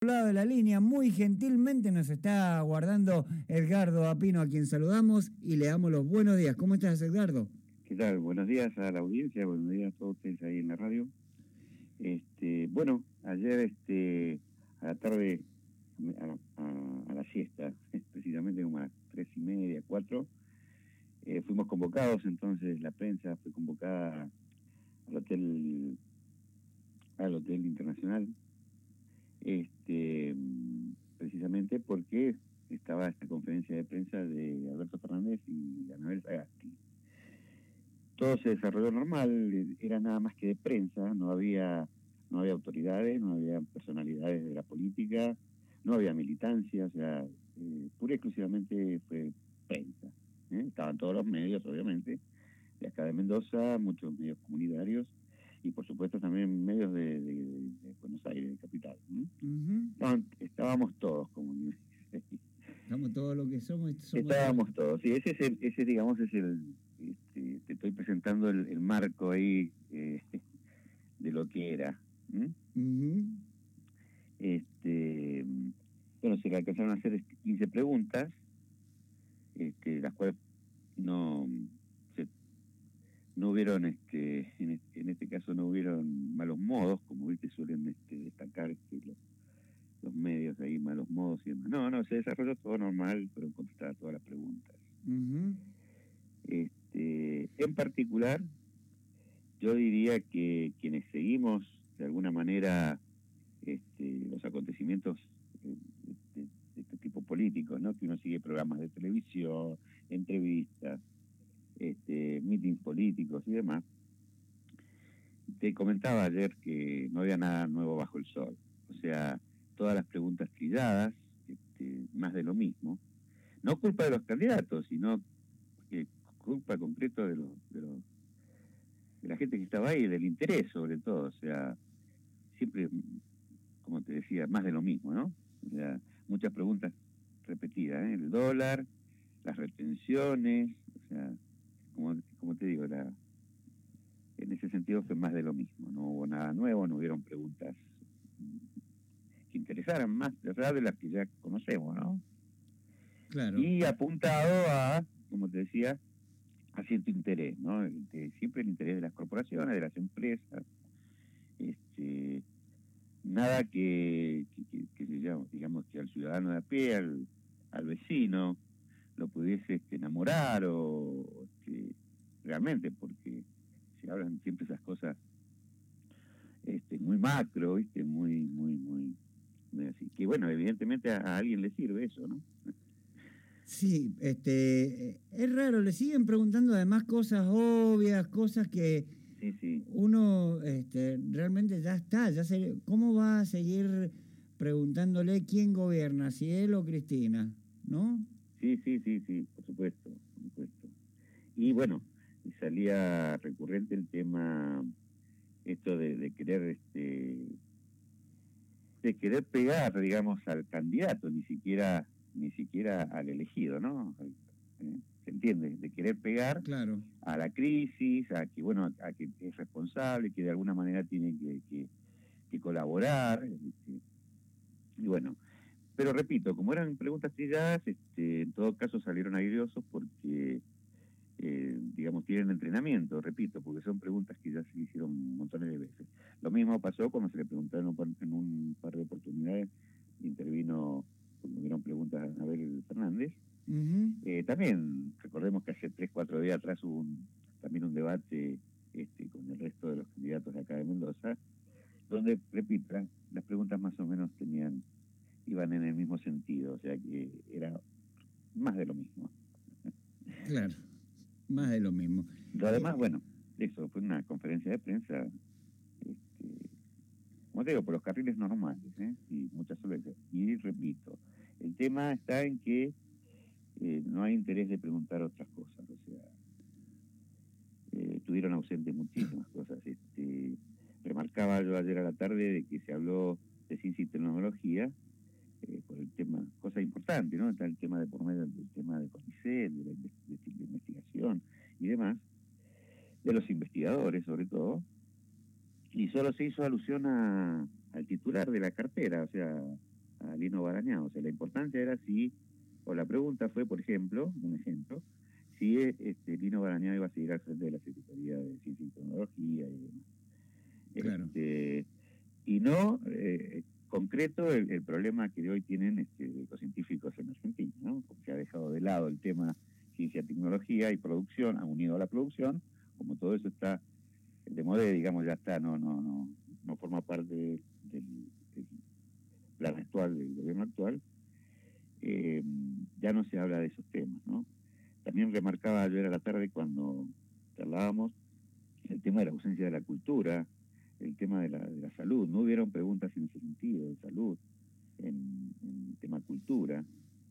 lado de la línea, muy gentilmente nos está aguardando Edgardo Apino, a quien saludamos y le damos los buenos días. ¿Cómo estás, Edgardo? ¿Qué tal? Buenos días a la audiencia, buenos días a todos ustedes ahí en la radio. Bueno, ayer a la tarde, a la siesta, precisamente como a las 3:30, 4, fuimos convocados, entonces la prensa fue convocada al hotel internacional, precisamente porque estaba esta conferencia de prensa de Alberto Fernández y Anabel Sagasti. Todo se desarrolló normal, era nada más que de prensa, no había autoridades, no había personalidades de la política, no había militancia, o sea, pura y exclusivamente fue prensa. Estaban todos los medios, obviamente, de acá de Mendoza, muchos medios comunitarios, y por supuesto también medios de Buenos Aires, de capital. Estábamos todos, como dice. Estamos todos lo que somos. Estábamos todos, sí, ese digamos, es el... te estoy presentando el marco ahí de lo que era. Bueno, se le alcanzaron a hacer 15 preguntas, las cuales no hubieron, en este caso no hubieron malos modos, como viste suelen destacar los medios ahí, malos modos y demás. No, se desarrolló todo normal, fueron contestadas todas las preguntas. En particular, yo diría que quienes seguimos de alguna manera los acontecimientos de este tipo políticos, ¿no? Que uno sigue programas de televisión, entrevistas, mítines políticos y demás. Te comentaba ayer que no había nada nuevo bajo el sol. O sea, todas las preguntas trilladas, más de lo mismo. No culpa de los candidatos, sino culpa concreto de la gente que estaba ahí, del interés sobre todo. O sea, siempre, como te decía, más de lo mismo, ¿no? O sea, muchas preguntas repetidas, el dólar, las retenciones, o sea, como te digo, en ese sentido fue más de lo mismo. No hubo nada nuevo, no hubieron preguntas que interesaran más, de las que ya conocemos, ¿no? Claro. Y apuntado a, como te decía, a cierto interés, ¿no? Siempre el interés de las corporaciones, de las empresas, nada que se llama, digamos, que al ciudadano de a pie, al vecino, lo pudiese enamorar o realmente, porque se hablan siempre esas cosas muy macro, ¿viste? Muy así. Que bueno, evidentemente a alguien le sirve eso, ¿no? Sí, es raro, le siguen preguntando además cosas obvias, cosas que sí. Uno realmente ya está, ¿cómo va a seguir preguntándole quién gobierna, si él o Cristina, no? Sí, por supuesto. Y bueno, salía recurrente el tema esto de querer pegar, digamos, al candidato, ni siquiera al elegido, ¿no? ¿Se entiende? De querer pegar, claro, a la crisis, a que es responsable, que de alguna manera tiene que colaborar, y bueno, pero repito, como eran preguntas trilladas, en todo caso salieron airosos porque digamos, tienen entrenamiento, repito, porque son preguntas que ya se hicieron montones de veces. Lo mismo pasó cuando se le preguntaron en un par de oportunidades, intervino, cuando hubieron preguntas a Anabel Fernández. También, recordemos que hace 3-4 días atrás hubo también un debate con el resto de los candidatos de acá de Mendoza, donde, repito, las preguntas más o menos iban en el mismo sentido, o sea que era más de lo mismo. Claro. Más de lo mismo. Lo demás, bueno, eso fue una conferencia de prensa, como te digo, por los carriles normales, y muchas veces. Y repito, el tema está en que no hay interés de preguntar otras cosas, o sea, estuvieron ausentes muchísimas cosas. Remarcaba yo ayer a la tarde de que se habló de ciencia y tecnología, por el tema, cosa importante, ¿no? Está el tema de por medio del tema de CONICET, de la investigación y demás, de los investigadores sobre todo, y solo se hizo alusión al titular de la cartera, o sea, a Lino Barañao. O sea, la importancia era si, o la pregunta fue, por ejemplo, un ejemplo, si Lino Barañao iba a seguir al frente de la Secretaría de Ciencia y Tecnología y demás. Claro. Y no concreto el problema que hoy tienen los científicos en Argentina, ¿no? Porque ha dejado de lado el tema ciencia, tecnología y producción, ha unido a la producción, como todo eso está de moda, digamos, ya está, no forma parte del plan actual, del gobierno actual, ya no se habla de esos temas, ¿no? También remarcaba ayer a la tarde cuando charlábamos el tema de la ausencia de la cultura, el tema de la salud. No hubieron preguntas en ese sentido, de salud, en el tema cultura.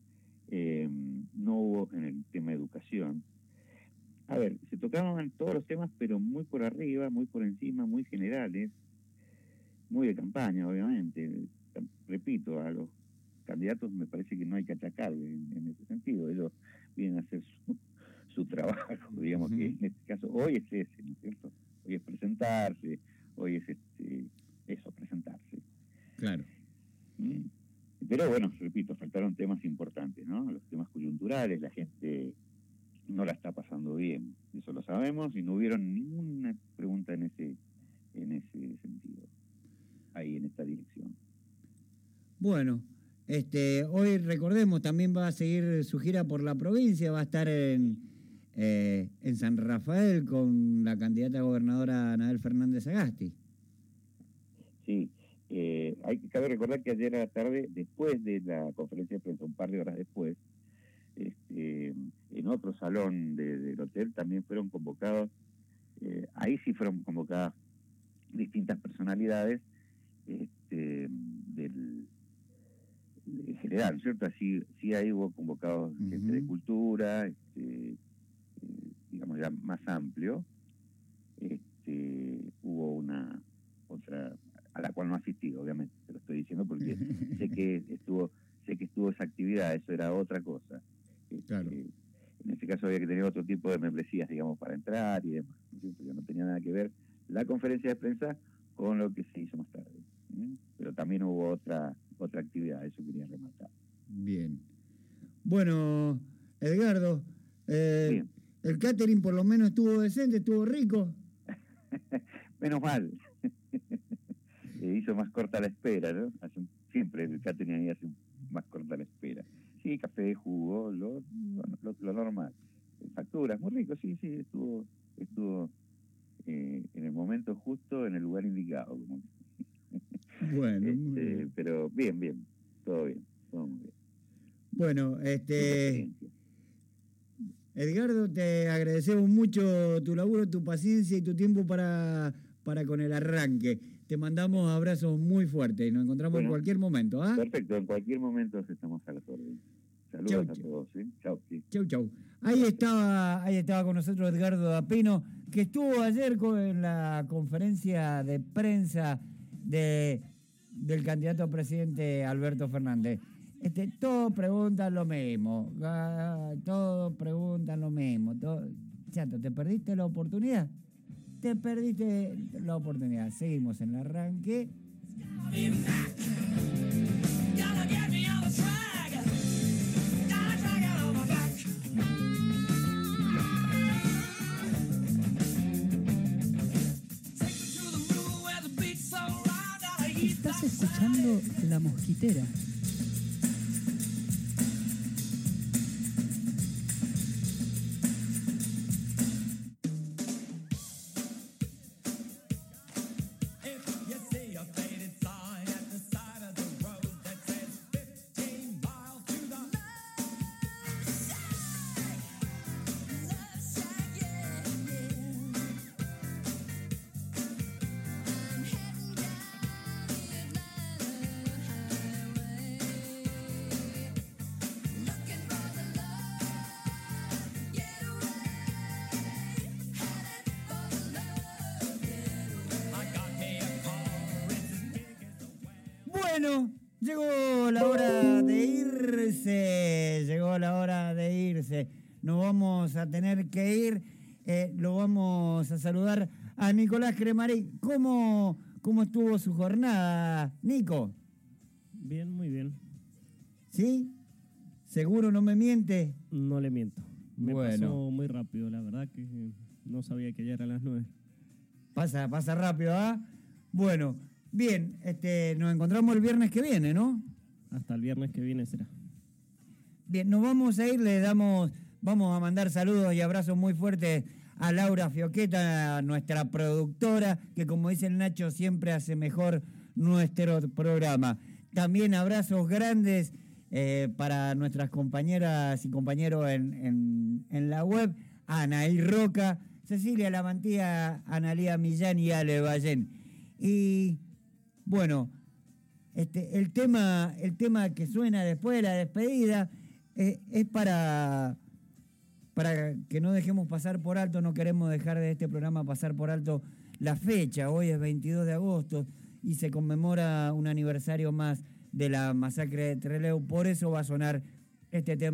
No hubo en el tema educación. A ver, se tocaban todos los temas, pero muy por arriba, muy por encima, muy generales, muy de campaña, obviamente. Repito, a los candidatos me parece que no hay que atacarle en ese sentido. Ellos vienen a hacer su trabajo, digamos, que en este caso hoy es ese, ¿no es cierto? Hoy es presentarse, hoy es eso, presentarse. Claro. Pero bueno, repito, faltaron temas importantes, ¿no? Los temas coyunturales, la gente no la está pasando bien, eso lo sabemos, y no hubieron ninguna pregunta en ese sentido, ahí en esta dirección. Bueno, hoy recordemos, también va a seguir su gira por la provincia, va a estar en San Rafael con la candidata a gobernadora Anabel Fernández Sagasti. Sí, cabe recordar que ayer a la tarde, después de la conferencia de prensa, un par de horas después, en otro salón del hotel también fueron convocados, ahí sí fueron convocadas distintas personalidades en general, ¿cierto? Sí ahí hubo convocados gente de cultura, digamos ya más amplio. Hubo una otra a la cual no asistí, obviamente, te lo estoy diciendo porque sé que estuvo esa actividad, eso era otra cosa. Claro. En este caso había que tener otro tipo de membresías, digamos, para entrar y demás, ¿no es cierto? Ya no tenía nada que ver la conferencia de prensa con lo que se hizo más tarde. Pero también hubo otra actividad, eso quería remarcar. Bien. Bueno, Edgardo, Bien. el catering por lo menos estuvo decente, estuvo rico. Menos mal. Hizo más corta la espera, ¿no? Siempre el catering ahí hace más corta la espera. Sí, café, jugo, lo normal. Facturas, muy rico, sí, estuvo en el momento justo, en el lugar indicado. Bueno, muy bien. Pero bien, todo bien, todo muy bien. Bueno, Edgardo, te agradecemos mucho tu laburo, tu paciencia y tu tiempo para con el arranque. Te mandamos abrazos muy fuertes y nos encontramos en cualquier momento. ¿Ah? Perfecto, en cualquier momento estamos a las órdenes. Saludos a todos. Chau. Chau. Ahí estaba con nosotros Edgardo Apino, que estuvo ayer en la conferencia de prensa del candidato a presidente Alberto Fernández. Todos preguntan lo mismo. Chato, ¿te perdiste la oportunidad? Te perdiste la oportunidad. Seguimos en el arranque. Estás escuchando La Mosquitera. Bueno, llegó la hora de irse. Nos vamos a tener que ir. Lo vamos a saludar a Nicolás Cremari. ¿Cómo estuvo su jornada, Nico? Bien, muy bien. ¿Sí? ¿Seguro no me miente? No le miento. Me Bueno. pasó muy rápido, la verdad que no sabía que ya eran las 9. Pasa rápido, ¿ah? Bueno, bien, nos encontramos el viernes que viene, ¿no? Hasta el viernes que viene será. Bien, nos vamos a ir, vamos a mandar saludos y abrazos muy fuertes a Laura Fioqueta, nuestra productora, que como dice el Nacho, siempre hace mejor nuestro programa. También abrazos grandes para nuestras compañeras y compañeros en la web, Anaí Roca, Cecilia Lamantía, Analía Millán y Ale Ballén. Y bueno, el tema que suena después de la despedida es para que no dejemos pasar por alto, no queremos dejar de este programa pasar por alto la fecha. Hoy es 22 de agosto y se conmemora un aniversario más de la masacre de Trelew, por eso va a sonar este tema.